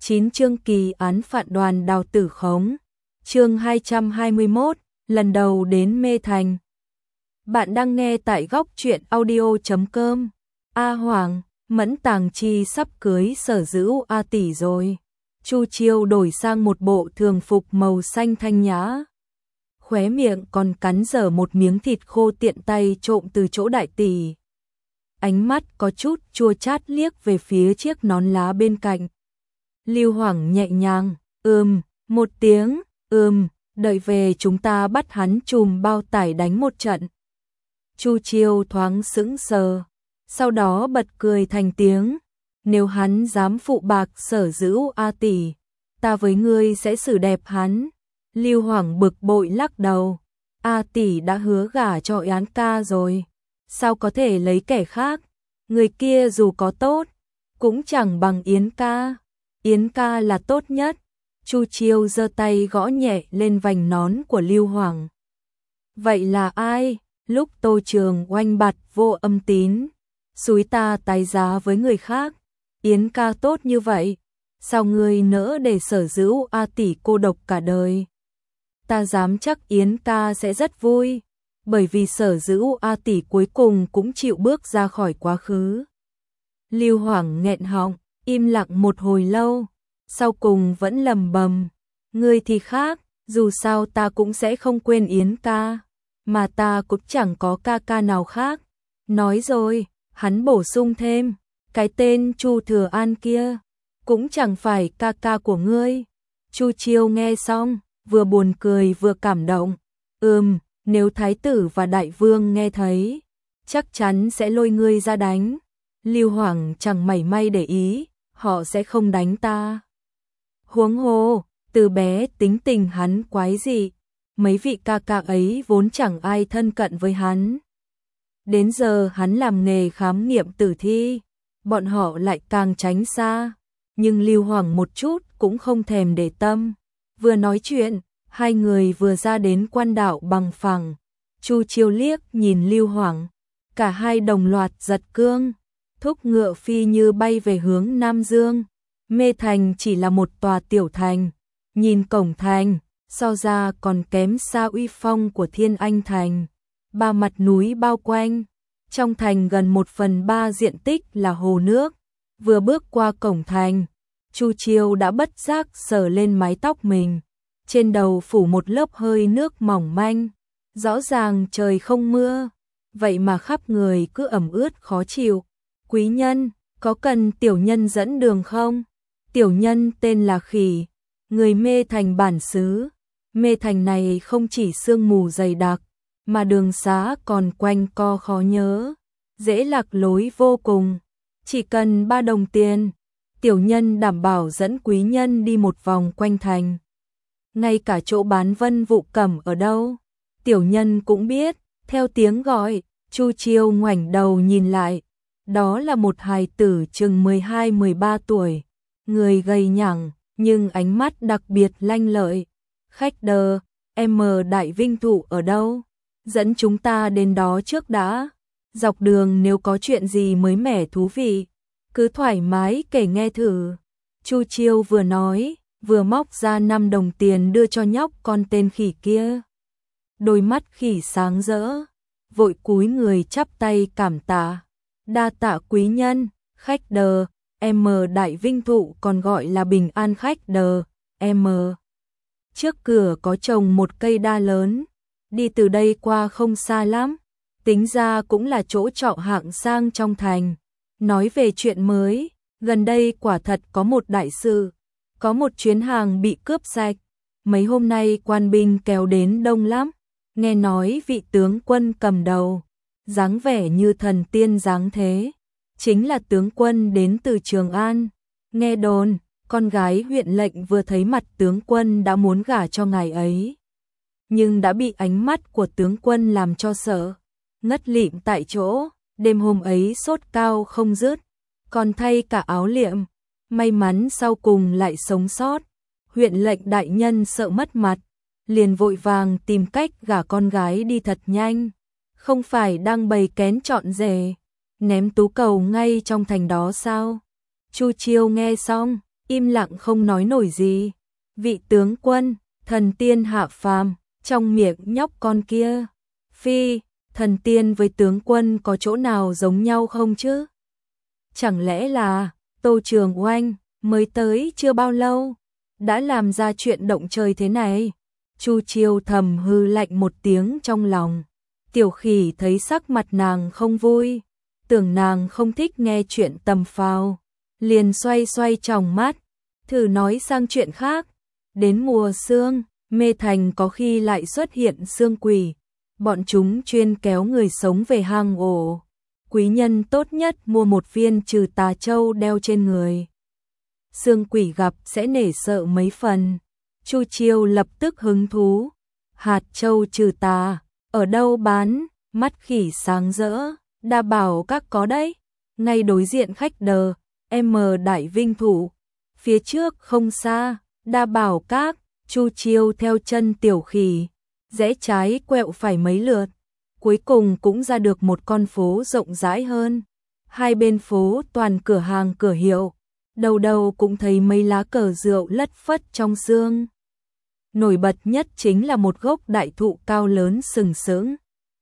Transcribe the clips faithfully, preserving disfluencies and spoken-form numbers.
chín chương kỳ án phạt đoàn Đào Tử Khống. Chương hai trăm hai mươi mốt, lần đầu đến Mê Thành. Bạn đang nghe tại góc truyện audio chấm com. A Hoàng, Mẫn Tàng Chi sắp cưới Sở Dữu A tỷ rồi. Chu Chiêu đổi sang một bộ thường phục màu xanh thanh nhã. Khóe miệng còn cắn dở một miếng thịt khô tiện tay trộm từ chỗ đại tỷ. Ánh mắt có chút chua chát liếc về phía chiếc nón lá bên cạnh. Lưu Hoàng nhẹ nhàng, ừm, một tiếng, ừm, đợi về chúng ta bắt hắn chùm bao tải đánh một trận. Chu Chiêu thoáng sững sờ, sau đó bật cười thành tiếng, nếu hắn dám phụ bạc Sở Dữu A tỷ, ta với ngươi sẽ xử đẹp hắn. Lưu Hoàng bực bội lắc đầu, A tỷ đã hứa gả cho Yến ca rồi, sao có thể lấy kẻ khác, người kia dù có tốt, cũng chẳng bằng Yến ca. Yến ca là tốt nhất. Chu Chiêu giơ tay gõ nhẹ lên vành nón của Lưu Hoàng. Vậy là ai? Lúc Tô Trường oanh bạt vô âm tín, xúi ta tái giá với người khác. Yến ca tốt như vậy, sao ngươi nỡ để Sở Dữu A tỷ cô độc cả đời? Ta dám chắc Yến ca sẽ rất vui, bởi vì Sở Dữu A tỷ cuối cùng cũng chịu bước ra khỏi quá khứ. Lưu Hoàng nghẹn họng, im lặng một hồi lâu, sau cùng vẫn lầm bầm, ngươi thì khác, dù sao ta cũng sẽ không quên Yến ca, mà ta cũng chẳng có ca ca nào khác. Nói rồi, hắn bổ sung thêm, cái tên Chu Thừa An kia, cũng chẳng phải ca ca của ngươi. Chu Chiêu nghe xong, vừa buồn cười vừa cảm động, ừm, nếu thái tử và đại vương nghe thấy, chắc chắn sẽ lôi ngươi ra đánh. Lưu Hoàng chẳng mảy may để ý, họ sẽ không đánh ta. Huống hồ, từ bé tính tình hắn quái dị, mấy vị ca ca ấy vốn chẳng ai thân cận với hắn. Đến giờ hắn làm nghề khám nghiệm tử thi, bọn họ lại càng tránh xa, nhưng Lưu Hoàng một chút cũng không thèm để tâm. Vừa nói chuyện, hai người vừa ra đến quan đạo bằng phẳng. Chu Chiêu liếc nhìn Lưu Hoàng, cả hai đồng loạt giật cương, thúc ngựa phi như bay về hướng Nam Dương. Mê Thành chỉ là một tòa tiểu thành, nhìn cổng thành, so ra còn kém xa uy phong của Thiên Anh Thành. Ba mặt núi bao quanh, trong thành gần một phần ba diện tích là hồ nước. Vừa bước qua cổng thành, Chu Chiêu đã bất giác sờ lên mái tóc mình, trên đầu phủ một lớp hơi nước mỏng manh. Rõ ràng trời không mưa, vậy mà khắp người cứ ẩm ướt khó chịu. Quý nhân, có cần tiểu nhân dẫn đường không? Tiểu nhân tên là Khỉ, người Mê Thành bản xứ. Mê Thành này không chỉ sương mù dày đặc, mà đường xá còn quanh co khó nhớ, dễ lạc lối vô cùng. Chỉ cần ba đồng tiền, tiểu nhân đảm bảo dẫn quý nhân đi một vòng quanh thành. Ngay cả chỗ bán Vân Vụ Cẩm ở đâu, tiểu nhân cũng biết. Theo tiếng gọi, Chu Chiêu ngoảnh đầu nhìn lại, đó là một hài tử chừng mười hai mười ba tuổi, người gầy nhẳng, nhưng ánh mắt đặc biệt lanh lợi. Khách đờ, em Đại Vinh Thụ ở đâu? Dẫn chúng ta đến đó trước đã. Dọc đường nếu có chuyện gì mới mẻ thú vị, cứ thoải mái kể nghe thử. Chu Chiêu vừa nói, vừa móc ra năm đồng tiền đưa cho nhóc con tên Khỉ kia. Đôi mắt Khỉ sáng rỡ, vội cúi người chắp tay cảm tạ. Đa tạ quý nhân. Khách đờ, em Đại Vinh Thụ còn gọi là Bình An khách đờ, em. Trước cửa có trồng một cây đa lớn, đi từ đây qua không xa lắm, tính ra cũng là chỗ trọ hạng sang trong thành. Nói về chuyện mới, gần đây quả thật có một đại sự, có một chuyến hàng bị cướp sạch, mấy hôm nay quan binh kéo đến đông lắm, nghe nói vị tướng quân cầm đầu, dáng vẻ như thần tiên dáng thế, chính là tướng quân đến từ Trường An. Nghe đồn, con gái huyện lệnh vừa thấy mặt tướng quân đã muốn gả cho ngài ấy, nhưng đã bị ánh mắt của tướng quân làm cho sợ, ngất lịm tại chỗ. Đêm hôm ấy sốt cao không dứt, còn thay cả áo liệm, may mắn sau cùng lại sống sót. Huyện lệnh đại nhân sợ mất mặt, liền vội vàng tìm cách gả con gái đi thật nhanh, không phải đang bày kén chọn rể, ném tú cầu ngay trong thành đó sao? Chu Chiêu nghe xong, im lặng không nói nổi gì. Vị tướng quân, thần tiên hạ phàm, trong miệng nhóc con kia. Phi, thần tiên với tướng quân có chỗ nào giống nhau không chứ? Chẳng lẽ là Tô Trường Oanh mới tới chưa bao lâu, đã làm ra chuyện động trời thế này? Chu Chiêu thầm hư lạnh một tiếng trong lòng. Tiểu Khỉ thấy sắc mặt nàng không vui, tưởng nàng không thích nghe chuyện tầm phào, liền xoay xoay tròng mắt, thử nói sang chuyện khác. Đến mùa sương, Mê Thành có khi lại xuất hiện sương quỷ, bọn chúng chuyên kéo người sống về hang ổ. Quý nhân tốt nhất mua một viên trừ tà châu đeo trên người. Sương quỷ gặp sẽ nể sợ mấy phần. Chu Chiêu lập tức hứng thú. Hạt châu trừ tà, ở đâu bán? Mắt khỉ sáng rỡ. Đa bảo các có đấy. Ngay đối diện khách đờ, em Đại Vinh Thủ. Phía trước không xa, Đa bảo các. Chu Chiêu theo chân Tiểu Khỉ, rẽ trái quẹo phải mấy lượt, cuối cùng cũng ra được một con phố rộng rãi hơn. Hai bên phố toàn cửa hàng cửa hiệu, đầu đầu cũng thấy mấy lá cờ rượu lất phất trong sương. Nổi bật nhất chính là một gốc đại thụ cao lớn sừng sững.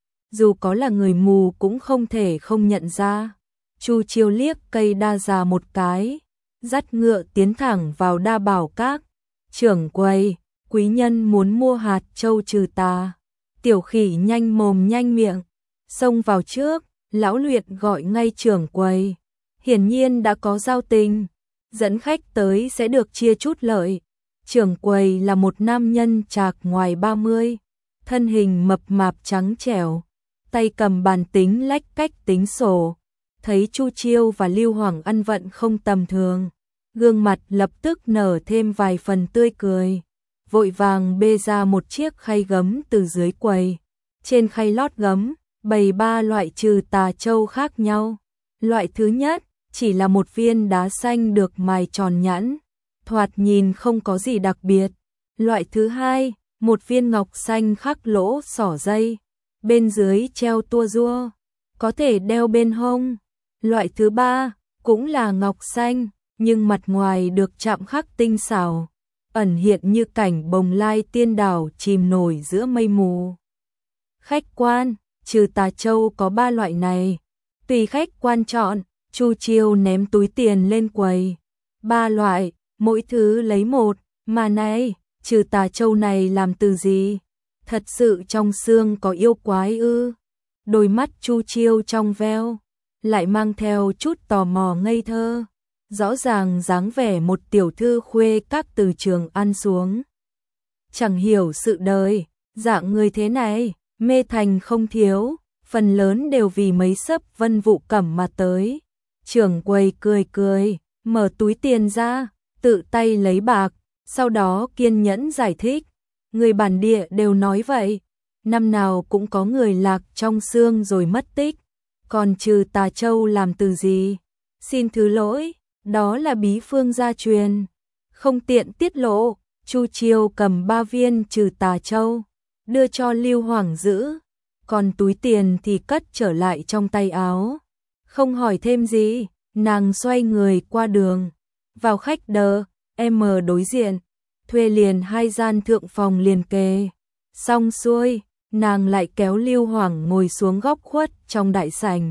Dù có là người mù cũng không thể không nhận ra. Chu Chiêu liếc cây đa già một cái, dắt ngựa tiến thẳng vào Đa bảo các. Trưởng quầy, quý nhân muốn mua hạt châu trừ tà. Tiểu Khỉ nhanh mồm nhanh miệng, xông vào trước, lão luyện gọi ngay trưởng quầy. Hiển nhiên đã có giao tình, dẫn khách tới sẽ được chia chút lợi. Trưởng quầy là một nam nhân trạc ngoài ba mươi, thân hình mập mạp trắng trẻo, tay cầm bàn tính lách cách tính sổ. Thấy Chu Chiêu và Lưu Hoàng ăn vận không tầm thường, gương mặt lập tức nở thêm vài phần tươi cười, vội vàng bê ra một chiếc khay gấm từ dưới quầy. Trên khay lót gấm, bày ba loại trừ tà châu khác nhau. Loại thứ nhất, chỉ là một viên đá xanh được mài tròn nhẵn, thoạt nhìn không có gì đặc biệt. Loại thứ hai, một viên ngọc xanh khắc lỗ xỏ dây, bên dưới treo tua rua, có thể đeo bên hông. Loại thứ ba, cũng là ngọc xanh, nhưng mặt ngoài được chạm khắc tinh xảo, ẩn hiện như cảnh bồng lai tiên đảo chìm nổi giữa mây mù. Khách quan, trừ tà châu có ba loại này, tùy khách quan chọn. Chu Chiêu ném túi tiền lên quầy. Ba loại, mỗi thứ lấy một, mà này, trừ tà châu này làm từ gì? Thật sự trong xương có yêu quái ư? Đôi mắt Chu Chiêu trong veo, lại mang theo chút tò mò ngây thơ. Rõ ràng dáng vẻ một tiểu thư khuê các từ trường ăn xuống. Chẳng hiểu sự đời, dạng người thế này, Mê Thành không thiếu, phần lớn đều vì mấy sấp vân vụ cẩm mà tới. Trưởng quầy cười cười, mở túi tiền ra, tự tay lấy bạc, sau đó kiên nhẫn giải thích. Người bản địa đều nói vậy, năm nào cũng có người lạc trong xương rồi mất tích. Còn trừ tà châu làm từ gì? Xin thứ lỗi, đó là bí phương gia truyền, không tiện tiết lộ. Chu Chiêu cầm ba viên trừ tà châu, đưa cho Lưu Hoàng giữ, còn túi tiền thì cất trở lại trong tay áo. Không hỏi thêm gì, nàng xoay người qua đường, vào khách đờ, em đối diện, thuê liền hai gian thượng phòng liền kề. Xong xuôi, nàng lại kéo Lưu Hoàng ngồi xuống góc khuất trong đại sảnh.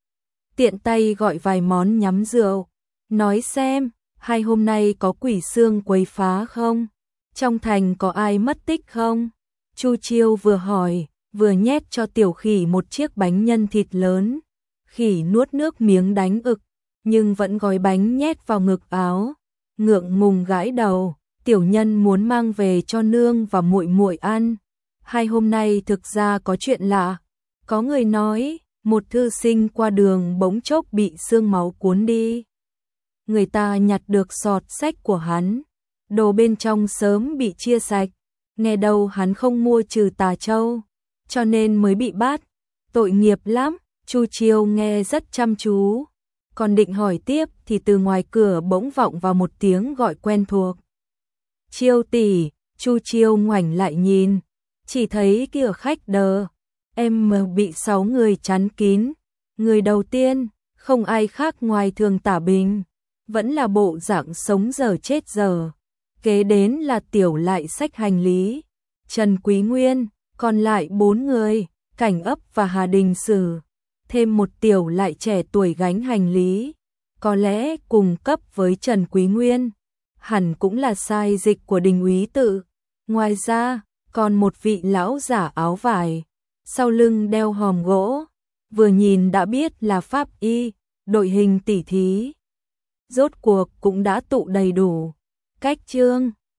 Tiện tay gọi vài món nhắm rượu, nói xem, hai hôm nay có quỷ xương quấy phá không? Trong thành có ai mất tích không? Chu Chiêu vừa hỏi, vừa nhét cho Tiểu Khỉ một chiếc bánh nhân thịt lớn. Khỉ nuốt nước miếng đánh ực, nhưng vẫn gói bánh nhét vào ngực áo, ngượng ngùng gãi đầu. Tiểu nhân muốn mang về cho nương và muội muội ăn. Hai hôm nay thực ra có chuyện lạ, có người nói một thư sinh qua đường bỗng chốc bị xương máu cuốn đi. Người ta nhặt được sọt sách của hắn, đồ bên trong sớm bị chia sạch. Nghe đâu hắn không mua trừ tà châu, cho nên mới bị bắt. Tội nghiệp lắm. Chu Chiêu nghe rất chăm chú, còn định hỏi tiếp thì từ ngoài cửa bỗng vọng vào một tiếng gọi quen thuộc. Chiêu tỷ. Chu Chiêu ngoảnh lại nhìn, chỉ thấy kia khách đờ, em bị sáu người chắn kín. Người đầu tiên, không ai khác ngoài Thường Tả Bình. vẫn là bộ dạng sống giờ chết giờ. Kế đến là Tiểu Lại xách hành lý, Trần Quý Nguyên, còn lại bốn người, Cảnh Ấp và Hà Đình Sử, thêm một Tiểu Lại trẻ tuổi gánh hành lý, có lẽ cùng cấp với Trần Quý Nguyên, hẳn cũng là sai dịch của Đình úy tự. Ngoài ra, còn một vị lão giả áo vải, sau lưng đeo hòm gỗ, vừa nhìn đã biết là pháp y, đội hình tỉ thí. Rốt cuộc cũng đã tụ đầy đủ. Cách chương